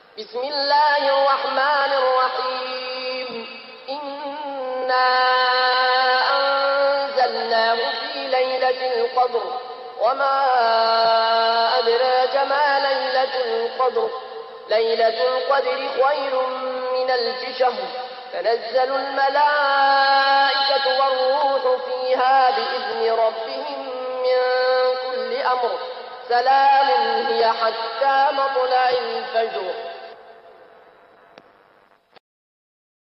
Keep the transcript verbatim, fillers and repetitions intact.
بسم الله الرحمن الرحيم إنا أنزلناه في ليلة القدر وما أدراك ما ليلة القدر ليلة القدر خير من ألف شهر تنزل الملائكة والروح فيها بإذن ربهم من كل أمر سلام هي حتى مطلع الفجر